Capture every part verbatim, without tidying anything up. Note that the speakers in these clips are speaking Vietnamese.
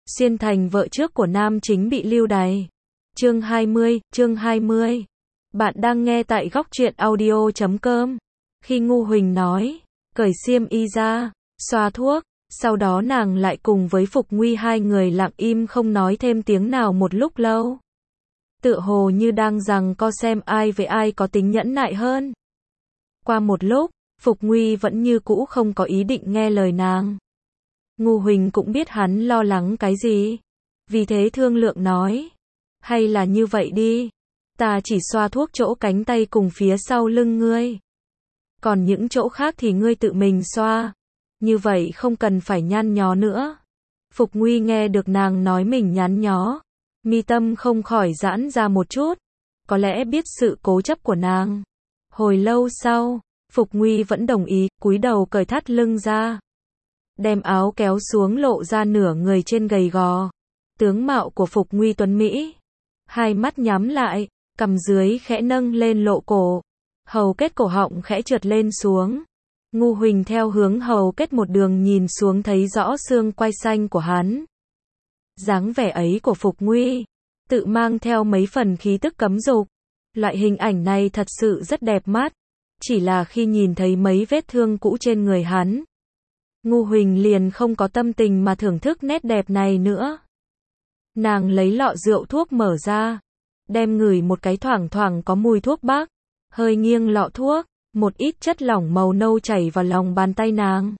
Xuyên thành vợ trước của nam chính bị lưu đày. Chương hai mươi, chương hai mươi. Bạn đang nghe tại góc truyện audio chấm com. Khi Ngô Huỳnh nói, cởi xiêm y ra, xoa thuốc, sau đó nàng lại cùng với Phục Nguy hai người lặng im không nói thêm tiếng nào một lúc lâu. Tựa hồ như đang giằng co xem ai với ai có tính nhẫn nại hơn. Qua một lúc, Phục Nguy vẫn như cũ không có ý định nghe lời nàng. Ngô Huỳnh cũng biết hắn lo lắng cái gì. Vì thế thương lượng nói. Hay là như vậy đi. Ta chỉ xoa thuốc chỗ cánh tay cùng phía sau lưng ngươi. Còn những chỗ khác thì ngươi tự mình xoa. Như vậy không cần phải nhăn nhó nữa. Phục Nguy nghe được nàng nói mình nhăn nhó. Mi tâm không khỏi giãn ra một chút. Có lẽ biết sự cố chấp của nàng. Hồi lâu sau, Phục Nguy vẫn đồng ý, cúi đầu cởi thắt lưng ra. Đem áo kéo xuống lộ ra nửa người trên gầy gò. Tướng mạo của Phục Nguy tuấn Mỹ. Hai mắt nhắm lại, cằm dưới khẽ nâng lên lộ cổ. Hầu kết cổ họng khẽ trượt lên xuống. Ngô Huỳnh theo hướng hầu kết một đường nhìn xuống thấy rõ xương quai xanh của hắn. Dáng vẻ ấy của Phục Nguy, tự mang theo mấy phần khí tức cấm dục. Loại hình ảnh này thật sự rất đẹp mắt. Chỉ là khi nhìn thấy mấy vết thương cũ trên người hắn, Ngô Huỳnh liền không có tâm tình mà thưởng thức nét đẹp này nữa. Nàng lấy lọ rượu thuốc mở ra, đem ngửi một cái thoảng thoảng có mùi thuốc bắc, hơi nghiêng lọ thuốc, một ít chất lỏng màu nâu chảy vào lòng bàn tay nàng.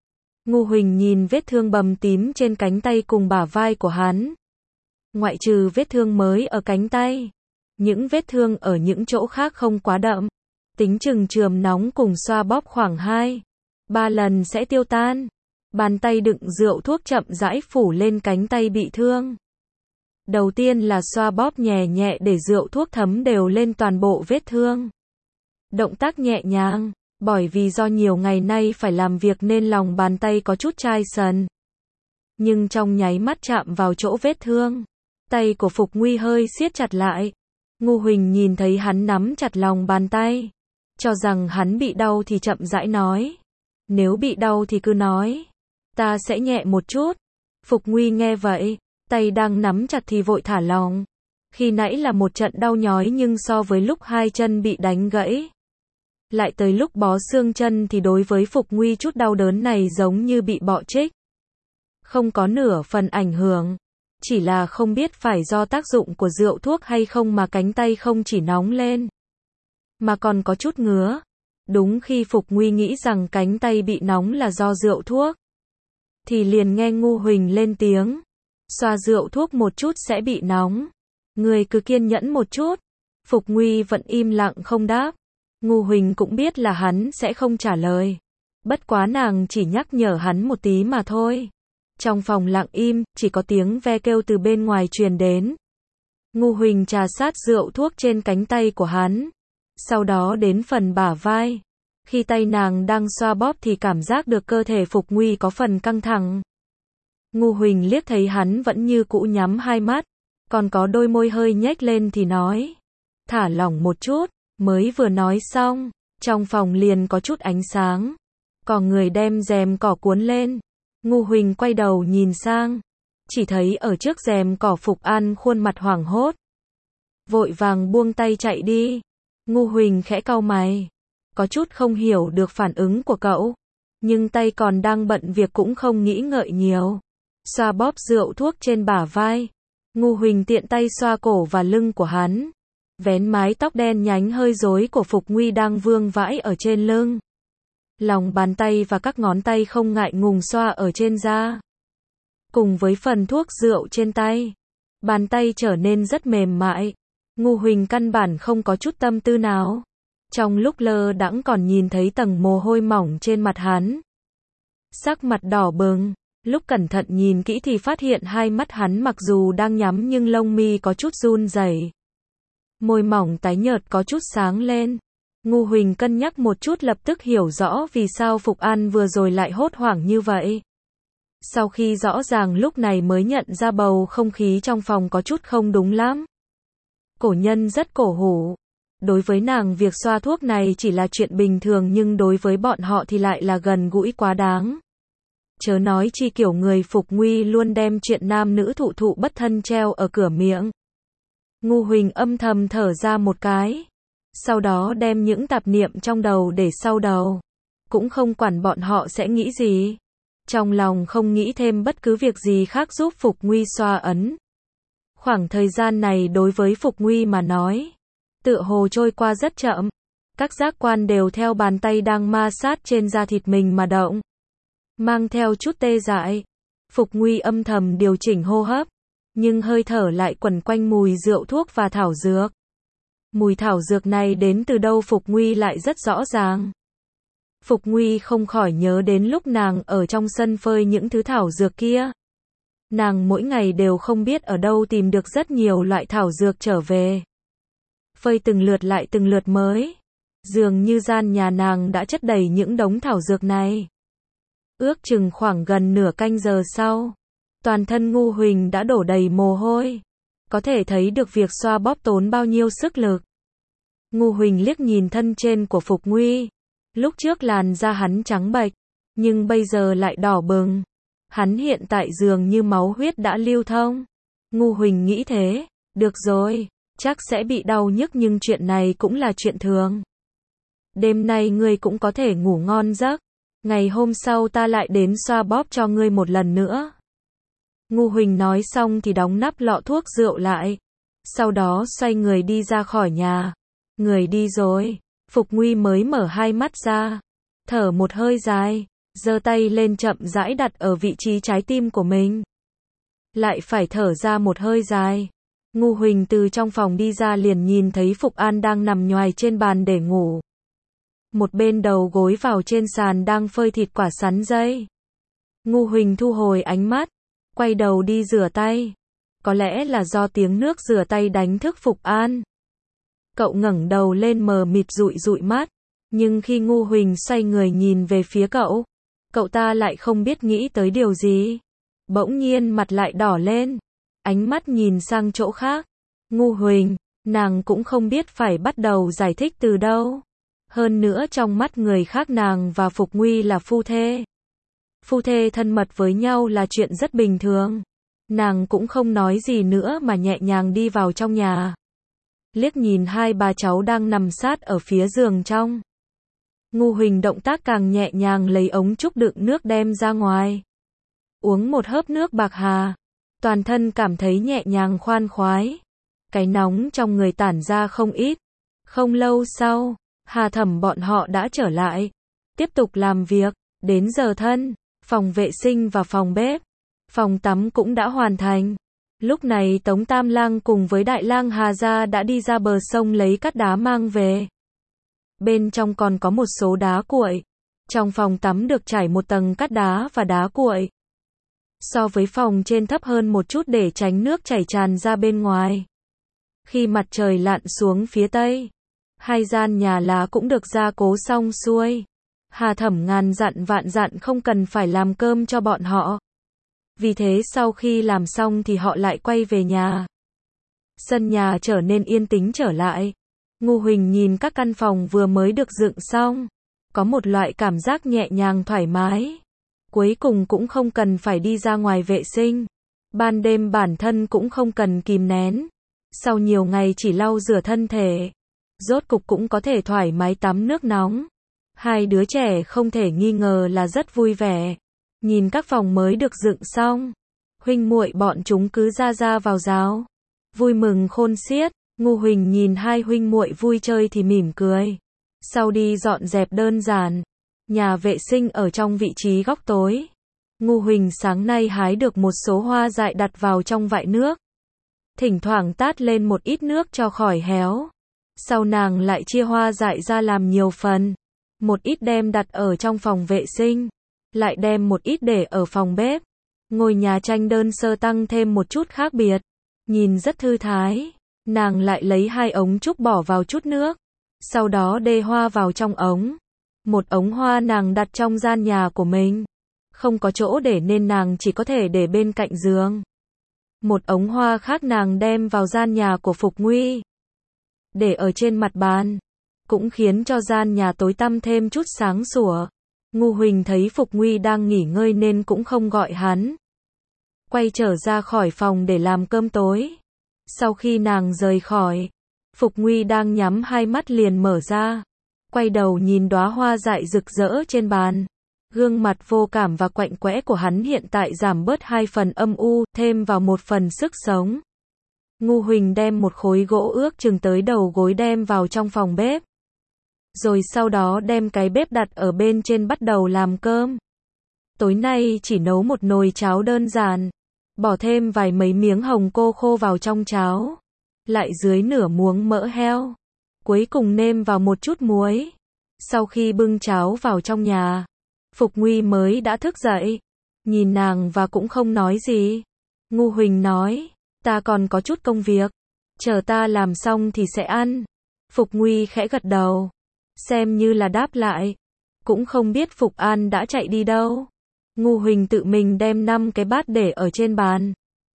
Ngô Huỳnh nhìn vết thương bầm tím trên cánh tay cùng bả vai của hắn. Ngoại trừ vết thương mới ở cánh tay, những vết thương ở những chỗ khác không quá đậm. Tính chừng chườm nóng cùng xoa bóp khoảng hai, ba lần sẽ tiêu tan. Bàn tay đựng rượu thuốc chậm rãi phủ lên cánh tay bị thương. Đầu tiên là xoa bóp nhẹ nhẹ để rượu thuốc thấm đều lên toàn bộ vết thương. Động tác nhẹ nhàng, bởi vì do nhiều ngày nay phải làm việc nên lòng bàn tay có chút chai sần. Nhưng trong nháy mắt chạm vào chỗ vết thương, tay của Phục Nguy hơi siết chặt lại. Ngô Huỳnh nhìn thấy hắn nắm chặt lòng bàn tay, cho rằng hắn bị đau thì chậm rãi nói. Nếu bị đau thì cứ nói. Ta sẽ nhẹ một chút. Phục Nguy nghe vậy, tay đang nắm chặt thì vội thả lòng. Khi nãy là một trận đau nhói nhưng so với lúc hai chân bị đánh gãy, lại tới lúc bó xương chân thì đối với Phục Nguy chút đau đớn này giống như bị bọ trích. Không có nửa phần ảnh hưởng. Chỉ là không biết phải do tác dụng của rượu thuốc hay không mà cánh tay không chỉ nóng lên, mà còn có chút ngứa. Đúng khi Phục Nguy nghĩ rằng cánh tay bị nóng là do rượu thuốc, thì liền nghe Ngô Huỳnh lên tiếng. Xoa rượu thuốc một chút sẽ bị nóng. Người cứ kiên nhẫn một chút. Phục Nguy vẫn im lặng không đáp. Ngô Huỳnh cũng biết là hắn sẽ không trả lời. Bất quá nàng chỉ nhắc nhở hắn một tí mà thôi. Trong phòng lặng im, chỉ có tiếng ve kêu từ bên ngoài truyền đến. Ngô Huỳnh trà sát rượu thuốc trên cánh tay của hắn. Sau đó đến phần bả vai. Khi tay nàng đang xoa bóp thì cảm giác được cơ thể Phục Nguy có phần căng thẳng. Ngô Huỳnh liếc thấy hắn vẫn như cũ nhắm hai mắt, còn có đôi môi hơi nhếch lên thì nói. Thả lỏng một chút. Mới vừa nói xong, trong phòng liền có chút ánh sáng. Có người đem rèm cỏ cuốn lên. Ngô Huỳnh quay đầu nhìn sang, chỉ thấy ở trước rèm cỏ Phục An khuôn mặt hoảng hốt, vội vàng buông tay chạy đi. Ngô Huỳnh khẽ cau mày, có chút không hiểu được phản ứng của cậu, nhưng tay còn đang bận việc cũng không nghĩ ngợi nhiều. Xoa bóp rượu thuốc trên bả vai, Ngô Huỳnh tiện tay xoa cổ và lưng của hắn, vén mái tóc đen nhánh hơi rối của Phục Nguy đang vương vãi ở trên lưng. Lòng bàn tay và các ngón tay không ngại ngùng xoa ở trên da. Cùng với phần thuốc rượu trên tay, bàn tay trở nên rất mềm mại. Ngô Huỳnh căn bản không có chút tâm tư nào. Trong lúc lơ đãng còn nhìn thấy tầng mồ hôi mỏng trên mặt hắn. Sắc mặt đỏ bừng, lúc cẩn thận nhìn kỹ thì phát hiện hai mắt hắn mặc dù đang nhắm nhưng lông mi có chút run rẩy. Môi mỏng tái nhợt có chút sáng lên. Ngô Huỳnh cân nhắc một chút lập tức hiểu rõ vì sao Phục An vừa rồi lại hốt hoảng như vậy. Sau khi rõ ràng lúc này mới nhận ra bầu không khí trong phòng có chút không đúng lắm. Cổ nhân rất cổ hủ. Đối với nàng việc xoa thuốc này chỉ là chuyện bình thường nhưng đối với bọn họ thì lại là gần gũi quá đáng. chớ nói chi kiểu người Phục Nguy luôn đem chuyện nam nữ thụ thụ bất thân treo ở cửa miệng. Ngu Huỳnh âm thầm thở ra một cái, sau đó đem những tạp niệm trong đầu để sau đầu, cũng không quản bọn họ sẽ nghĩ gì, trong lòng không nghĩ thêm bất cứ việc gì khác giúp Phục Nguy xoa ấn. Khoảng thời gian này đối với Phục Nguy mà nói, tựa hồ trôi qua rất chậm, các giác quan đều theo bàn tay đang ma sát trên da thịt mình mà động, mang theo chút tê dại. Phục Nguy âm thầm điều chỉnh hô hấp, nhưng hơi thở lại quẩn quanh mùi rượu thuốc và thảo dược. Mùi thảo dược này đến từ đâu Phục Nguy lại rất rõ ràng. Phục Nguy không khỏi nhớ đến lúc nàng ở trong sân phơi những thứ thảo dược kia. Nàng mỗi ngày đều không biết ở đâu tìm được rất nhiều loại thảo dược trở về. Phơi từng lượt lại từng lượt mới. Dường như gian nhà nàng đã chất đầy những đống thảo dược này. Ước chừng khoảng gần nửa canh giờ sau, toàn thân Ngu Huỳnh đã đổ đầy mồ hôi. Có thể thấy được việc xoa bóp tốn bao nhiêu sức lực. Ngu Huỳnh liếc nhìn thân trên của Phục Nguy. Lúc trước làn da hắn trắng bệch, nhưng bây giờ lại đỏ bừng. Hắn hiện tại dường như máu huyết đã lưu thông. Ngu Huỳnh nghĩ thế, được rồi, chắc sẽ bị đau nhức nhưng chuyện này cũng là chuyện thường. Đêm nay ngươi cũng có thể ngủ ngon giấc. Ngày hôm sau ta lại đến xoa bóp cho ngươi một lần nữa. Ngu Huỳnh nói xong thì đóng nắp lọ thuốc rượu lại. Sau đó xoay người đi ra khỏi nhà. Người đi rồi, Phục Nguy mới mở hai mắt ra. Thở một hơi dài, giơ tay lên chậm rãi đặt ở vị trí trái tim của mình. Lại phải thở ra một hơi dài. Ngu Huỳnh từ trong phòng đi ra liền nhìn thấy Phục An đang nằm nhoài trên bàn để ngủ. Một bên đầu gối vào trên sàn đang phơi thịt quả sắn dây. Ngu Huỳnh thu hồi ánh mắt, quay đầu đi rửa tay. Có lẽ là do tiếng nước rửa tay đánh thức Phục An. Cậu ngẩng đầu lên mờ mịt dụi dụi mắt, nhưng khi Ngu Huỳnh xoay người nhìn về phía cậu, cậu ta lại không biết nghĩ tới điều gì. Bỗng nhiên mặt lại đỏ lên, ánh mắt nhìn sang chỗ khác. Ngu Huỳnh, nàng cũng không biết phải bắt đầu giải thích từ đâu. Hơn nữa trong mắt người khác nàng và Phục Nguy là phu thê. Phu thê thân mật với nhau là chuyện rất bình thường. Nàng cũng không nói gì nữa mà nhẹ nhàng đi vào trong nhà. Liếc nhìn hai bà cháu đang nằm sát ở phía giường trong. Ngu Huỳnh động tác càng nhẹ nhàng lấy ống trúc đựng nước đem ra ngoài. Uống một hớp nước bạc hà. Toàn thân cảm thấy nhẹ nhàng khoan khoái. Cái nóng trong người tản ra không ít. Không lâu sau, Hà Thẩm bọn họ đã trở lại. Tiếp tục làm việc. Đến giờ thân, phòng vệ sinh và phòng bếp, phòng tắm cũng đã hoàn thành. Lúc này Tống Tam Lang cùng với Đại Lang Hà gia đã đi ra bờ sông lấy cát đá mang về. Bên trong còn có một số đá cuội. Trong phòng tắm được trải một tầng cát đá và đá cuội. So với phòng trên thấp hơn một chút để tránh nước chảy tràn ra bên ngoài. Khi mặt trời lặn xuống phía tây, hai gian nhà lá cũng được gia cố xong xuôi. Hà Thẩm ngàn dặn vạn dặn không cần phải làm cơm cho bọn họ. Vì thế sau khi làm xong thì họ lại quay về nhà. Sân nhà trở nên yên tĩnh trở lại. Ngu Huỳnh nhìn các căn phòng vừa mới được dựng xong. Có một loại cảm giác nhẹ nhàng thoải mái. Cuối cùng cũng không cần phải đi ra ngoài vệ sinh. Ban đêm bản thân cũng không cần kìm nén. Sau nhiều ngày chỉ lau rửa thân thể, rốt cục cũng có thể thoải mái tắm nước nóng. Hai đứa trẻ không thể nghi ngờ là rất vui vẻ. Nhìn các phòng mới được dựng xong, huynh muội bọn chúng cứ ra ra vào ráo, vui mừng khôn xiết. Ngu Huỳnh nhìn hai huynh muội vui chơi thì mỉm cười. Sau đi dọn dẹp đơn giản, nhà vệ sinh ở trong vị trí góc tối. Ngu Huỳnh sáng nay hái được một số hoa dại đặt vào trong vại nước. Thỉnh thoảng tát lên một ít nước cho khỏi héo. Sau nàng lại chia hoa dại ra làm nhiều phần. Một ít đem đặt ở trong phòng vệ sinh, lại đem một ít để ở phòng bếp. Ngôi nhà tranh đơn sơ tăng thêm một chút khác biệt, nhìn rất thư thái. Nàng lại lấy hai ống trúc bỏ vào chút nước, sau đó đê hoa vào trong ống. Một ống hoa nàng đặt trong gian nhà của mình, không có chỗ để nên nàng chỉ có thể để bên cạnh giường. Một ống hoa khác nàng đem vào gian nhà của Phục Nguy, để ở trên mặt bàn, cũng khiến cho gian nhà tối tăm thêm chút sáng sủa. Ngu Huỳnh thấy Phục Nguy đang nghỉ ngơi nên cũng không gọi hắn. Quay trở ra khỏi phòng để làm cơm tối. Sau khi nàng rời khỏi, Phục Nguy đang nhắm hai mắt liền mở ra. Quay đầu nhìn đóa hoa dại rực rỡ trên bàn. Gương mặt vô cảm và quạnh quẽ của hắn hiện tại giảm bớt hai phần âm u, thêm vào một phần sức sống. Ngu Huỳnh đem một khối gỗ ước chừng tới đầu gối đem vào trong phòng bếp. Rồi sau đó đem cái bếp đặt ở bên trên bắt đầu làm cơm. Tối nay chỉ nấu một nồi cháo đơn giản. Bỏ thêm vài mấy miếng hồng cô khô vào trong cháo. Lại dưới nửa muỗng mỡ heo. Cuối cùng nêm vào một chút muối. Sau khi bưng cháo vào trong nhà, Phục Nguy mới đã thức dậy. Nhìn nàng và cũng không nói gì. Ngu Huỳnh nói, ta còn có chút công việc. Chờ ta làm xong thì sẽ ăn. Phục Nguy khẽ gật đầu. Xem như là đáp lại. Cũng không biết Phục An đã chạy đi đâu. Ngu Huỳnh tự mình đem năm cái bát để ở trên bàn.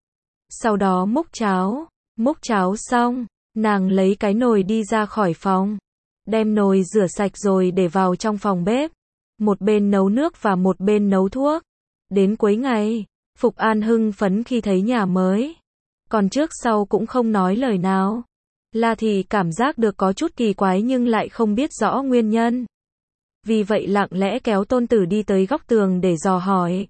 Sau đó múc cháo. Múc cháo xong, nàng lấy cái nồi đi ra khỏi phòng. Đem nồi rửa sạch rồi để vào trong phòng bếp. Một bên nấu nước và một bên nấu thuốc. Đến cuối ngày, Phục An hưng phấn khi thấy nhà mới. Còn trước sau cũng không nói lời nào. La Thị cảm giác được có chút kỳ quái nhưng lại không biết rõ nguyên nhân. Vì vậy lặng lẽ kéo tôn tử đi tới góc tường để dò hỏi.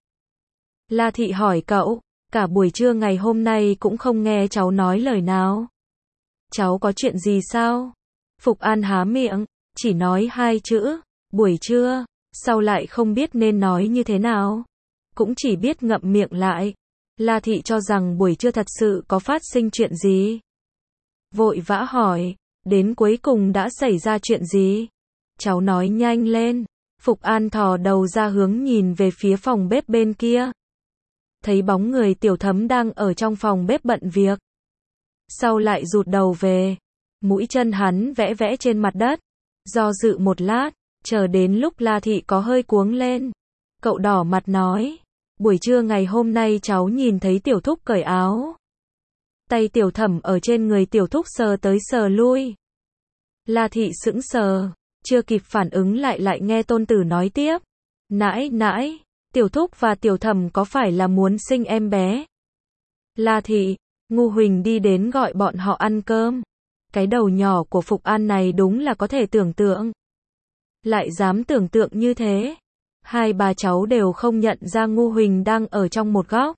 La Thị hỏi cậu, cả buổi trưa ngày hôm nay cũng không nghe cháu nói lời nào. Cháu có chuyện gì sao? Phục An há miệng, chỉ nói hai chữ, buổi trưa, sau lại không biết nên nói như thế nào. Cũng chỉ biết ngậm miệng lại. La Thị cho rằng buổi trưa thật sự có phát sinh chuyện gì. Vội vã hỏi, đến cuối cùng đã xảy ra chuyện gì? Cháu nói nhanh lên. Phục An thò đầu ra hướng nhìn về phía phòng bếp bên kia. Thấy bóng người Tiểu Thấm đang ở trong phòng bếp bận việc. Sau lại rụt đầu về. Mũi chân hắn vẽ vẽ trên mặt đất. Do dự một lát, chờ đến lúc La Thị có hơi cuống lên. Cậu đỏ mặt nói, buổi trưa ngày hôm nay cháu nhìn thấy Tiểu Thúc cởi áo. Tay Tiểu Thẩm ở trên người Tiểu Thúc sờ tới sờ lui. La Thị sững sờ, chưa kịp phản ứng lại lại nghe tôn tử nói tiếp. Nãi nãi, Tiểu Thúc và Tiểu Thẩm có phải là muốn sinh em bé? La Thị, Ngu Huỳnh đi đến gọi bọn họ ăn cơm. Cái đầu nhỏ của Phục An này đúng là có thể tưởng tượng. Lại dám tưởng tượng như thế. Hai bà cháu đều không nhận ra Ngu Huỳnh đang ở trong một góc.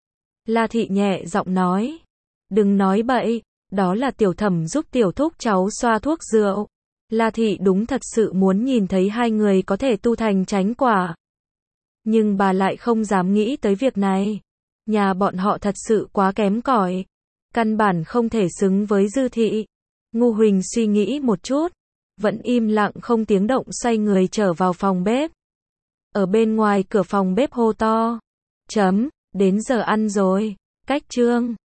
La Thị nhẹ giọng nói. Đừng nói bậy, đó là Tiểu Thẩm giúp Tiểu Thúc cháu xoa thuốc rượu. La Thị đúng thật sự muốn nhìn thấy hai người có thể tu thành chánh quả. Nhưng bà lại không dám nghĩ tới việc này. Nhà bọn họ thật sự quá kém cỏi. Căn bản không thể xứng với Dư Thị. Ngu Huỳnh suy nghĩ một chút. Vẫn im lặng không tiếng động xoay người trở vào phòng bếp. Ở bên ngoài cửa phòng bếp hô to. Chấm, đến giờ ăn rồi. Cách chương.